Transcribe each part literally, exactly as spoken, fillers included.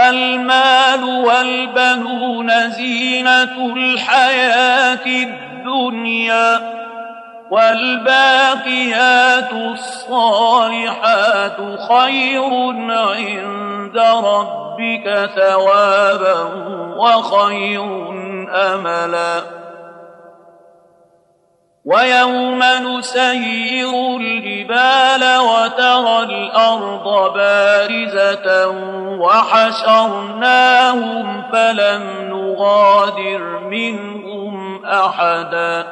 المال والبنون زينة الحياة الدنيا والباقيات الصالحات خير عند ربك ثوابا وخير أملا ويوم نسير الجبال وترى الأرض بارزة وحشرناهم فلم نغادر منهم أحدا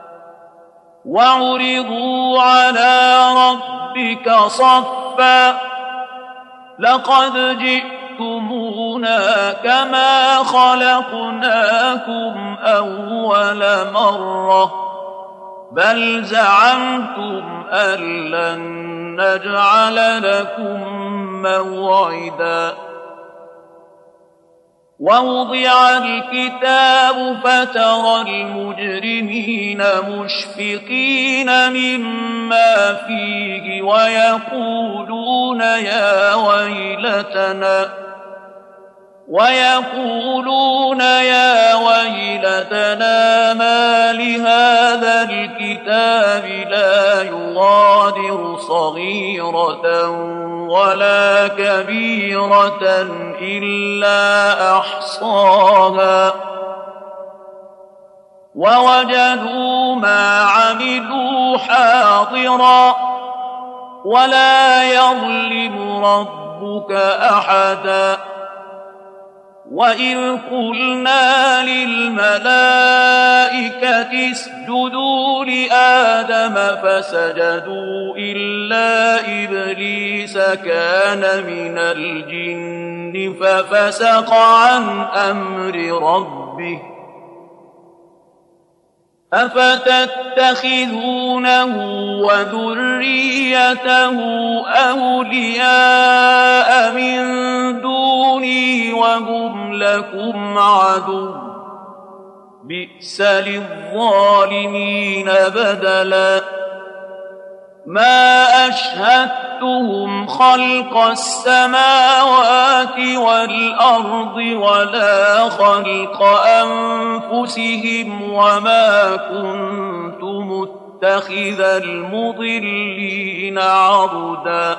وعرضوا على ربك صفا لقد جئتمونا كما خلقناكم أول مرة بل زعمتم أن لن نجعل لكم موعدا ووضع الكتاب فترى المجرمين مشفقين مما فيه ويقولون يا ويلتنا ويقولون يا ويلتنا ما لهذا الكتاب لا يغادر صغيرة ولا كبيرة إلا أحصاها ووجدوا ما عملوا حاضرا ولا يظلم ربك أحدا وإذ قلنا للملائكة اسجدوا لآدم فسجدوا إلا إبليس كان من الجن ففسق عن أمر ربه أفتتخذونه وذريته أولياء من دوني وهم لكم عدو بئس للظالمين بدلا ما أشهدتهم خلق السماوات والأرض ولا خلق أنفسهم وما كنت متخذ المضلين عضدا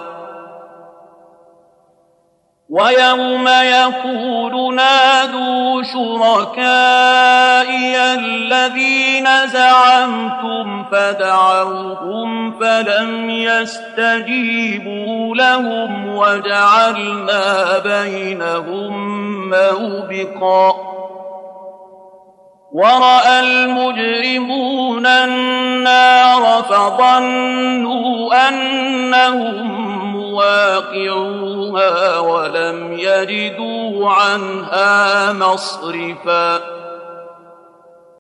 ويوم يقول نادوا شركائي الذين زعمتم فدعوهم فلم يستجيبوا لهم وجعلنا بينهم موبقا ورأى المجرمون النار فظنوا أنهم مواقعوها ولم يجدوا عنها مصرفا